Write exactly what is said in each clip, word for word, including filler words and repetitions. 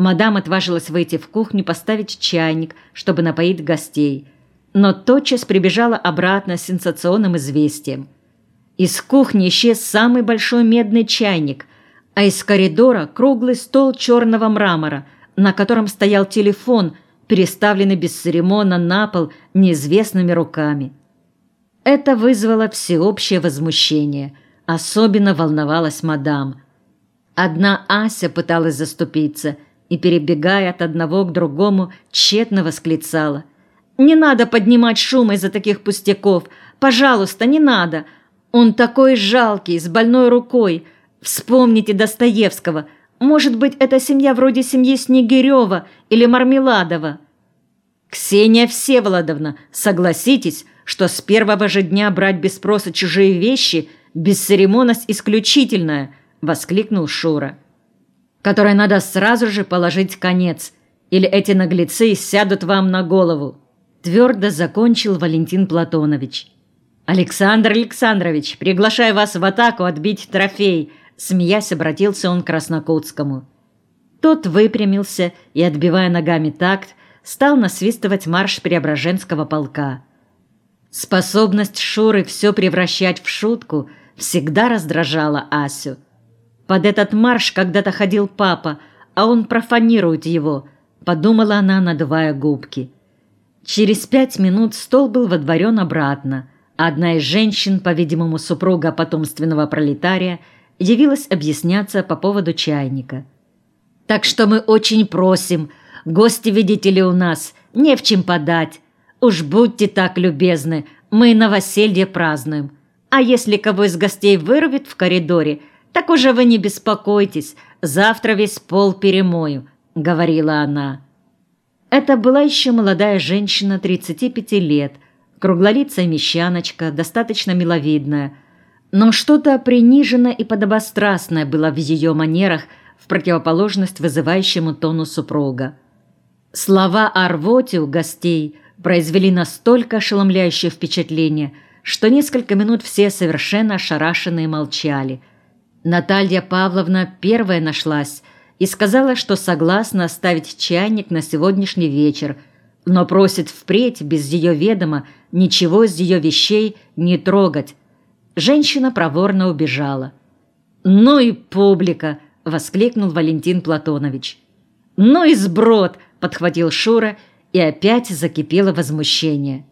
Мадам отважилась выйти в кухню, поставить чайник, чтобы напоить гостей, но тотчас прибежала обратно с сенсационным известием. Из кухни исчез самый большой медный чайник, а из коридора круглый стол черного мрамора, на котором стоял телефон, переставленный бесцеремонно на пол неизвестными руками. Это вызвало всеобщее возмущение. Особенно волновалась мадам. Одна Ася пыталась заступиться и, перебегая от одного к другому, тщетно восклицала: «Не надо поднимать шум из-за таких пустяков! Пожалуйста, не надо! Он такой жалкий, с больной рукой! Вспомните Достоевского! Может быть, это семья вроде семьи Снегирева или Мармеладова?» «Ксения Всеволодовна, согласитесь, что с первого же дня брать без спроса чужие вещи – бесцеремонность исключительная!» – воскликнул Шура. «Которой надо сразу же положить конец, или эти наглецы сядут вам на голову!» – твердо закончил Валентин Платонович. «Александр Александрович, приглашаю вас в атаку отбить трофей!» – смеясь, обратился он к Краснокутскому. Тот выпрямился и, отбивая ногами такт, стал насвистывать марш Преображенского полка. Способность Шуры все превращать в шутку всегда раздражала Асю. «Под этот марш когда-то ходил папа, а он профанирует его», – подумала она, надувая губки. Через пять минут стол был водворен обратно, а одна из женщин, по-видимому, супруга потомственного пролетария, явилась объясняться по поводу чайника. «Так что мы очень просим, гости, видите ли, у нас, не в чем подать. Уж будьте так любезны, мы новоселье празднуем. А если кого из гостей вырвет в коридоре, так уже вы не беспокойтесь, завтра весь пол перемою», — говорила она. Это была еще молодая женщина тридцати пяти лет, круглолицая мещаночка, достаточно миловидная, но что-то приниженное и подобострастное было в ее манерах в противоположность вызывающему тону супруга. Слова о рвоте у гостей произвели настолько ошеломляющее впечатление, что несколько минут все совершенно ошарашенные молчали. Наталья Павловна первая нашлась и сказала, что согласна оставить чайник на сегодняшний вечер, но просит впредь без ее ведома ничего из ее вещей не трогать. Женщина проворно убежала. «Ну и публика!» — воскликнул Валентин Платонович. «Ну и сброд!» — подхватил Шура, и опять закипело возмущение.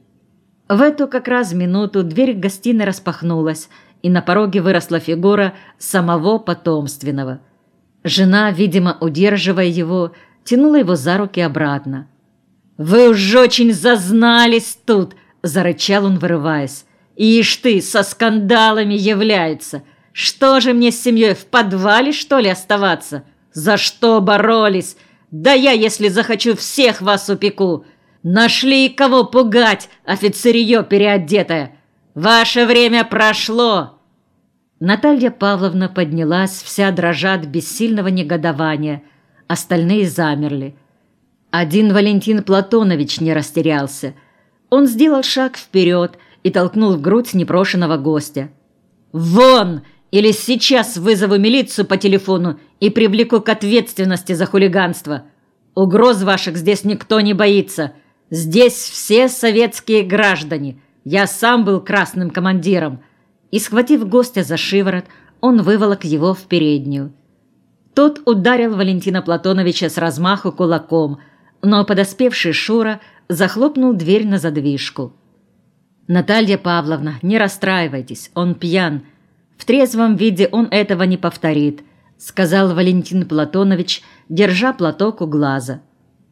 В эту как раз минуту дверь гостиной распахнулась, и на пороге выросла фигура самого потомственного. Жена, видимо, удерживая его, тянула его за руки обратно. «Вы уж очень зазнались тут!» – зарычал он, вырываясь. «Ишь ты, со скандалами является! Что же мне с семьей, в подвале, что ли, оставаться? За что боролись? Да я, если захочу, всех вас упеку! Нашли кого пугать, офицерье переодетое! Ваше время прошло!» Наталья Павловна поднялась, вся дрожа от бессильного негодования. Остальные замерли. Один Валентин Платонович не растерялся. Он сделал шаг вперед и толкнул в грудь непрошенного гостя. «Вон! Или сейчас вызову милицию по телефону и привлеку к ответственности за хулиганство. Угроз ваших здесь никто не боится. Здесь все советские граждане. Я сам был красным командиром». И, схватив гостя за шиворот, он выволок его в переднюю. Тот ударил Валентина Платоновича с размаху кулаком, но подоспевший Шура захлопнул дверь на задвижку. «Наталья Павловна, не расстраивайтесь, он пьян. В трезвом виде он этого не повторит», — сказал Валентин Платонович, держа платок у глаза.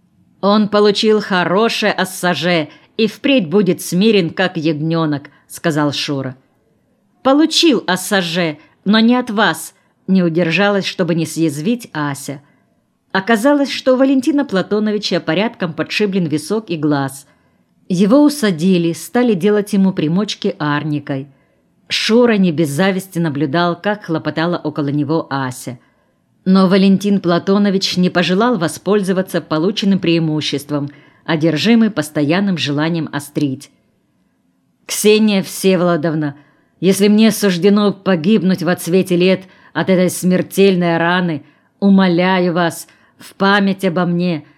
«Он получил хорошее ассаже и впредь будет смирен, как ягненок», — сказал Шура. «Получил ассаже, но не от вас», — не удержалась, чтобы не съязвить Ася. Оказалось, что у Валентина Платоновича порядком подшиблен висок и глаз. Его усадили, стали делать ему примочки арникой. Шура не без зависти наблюдал, как хлопотала около него Ася. Но Валентин Платонович не пожелал воспользоваться полученным преимуществом, одержимый постоянным желанием острить. «Ксения Всеволодовна, если мне суждено погибнуть во цвете лет от этой смертельной раны, умоляю вас, В память обо мне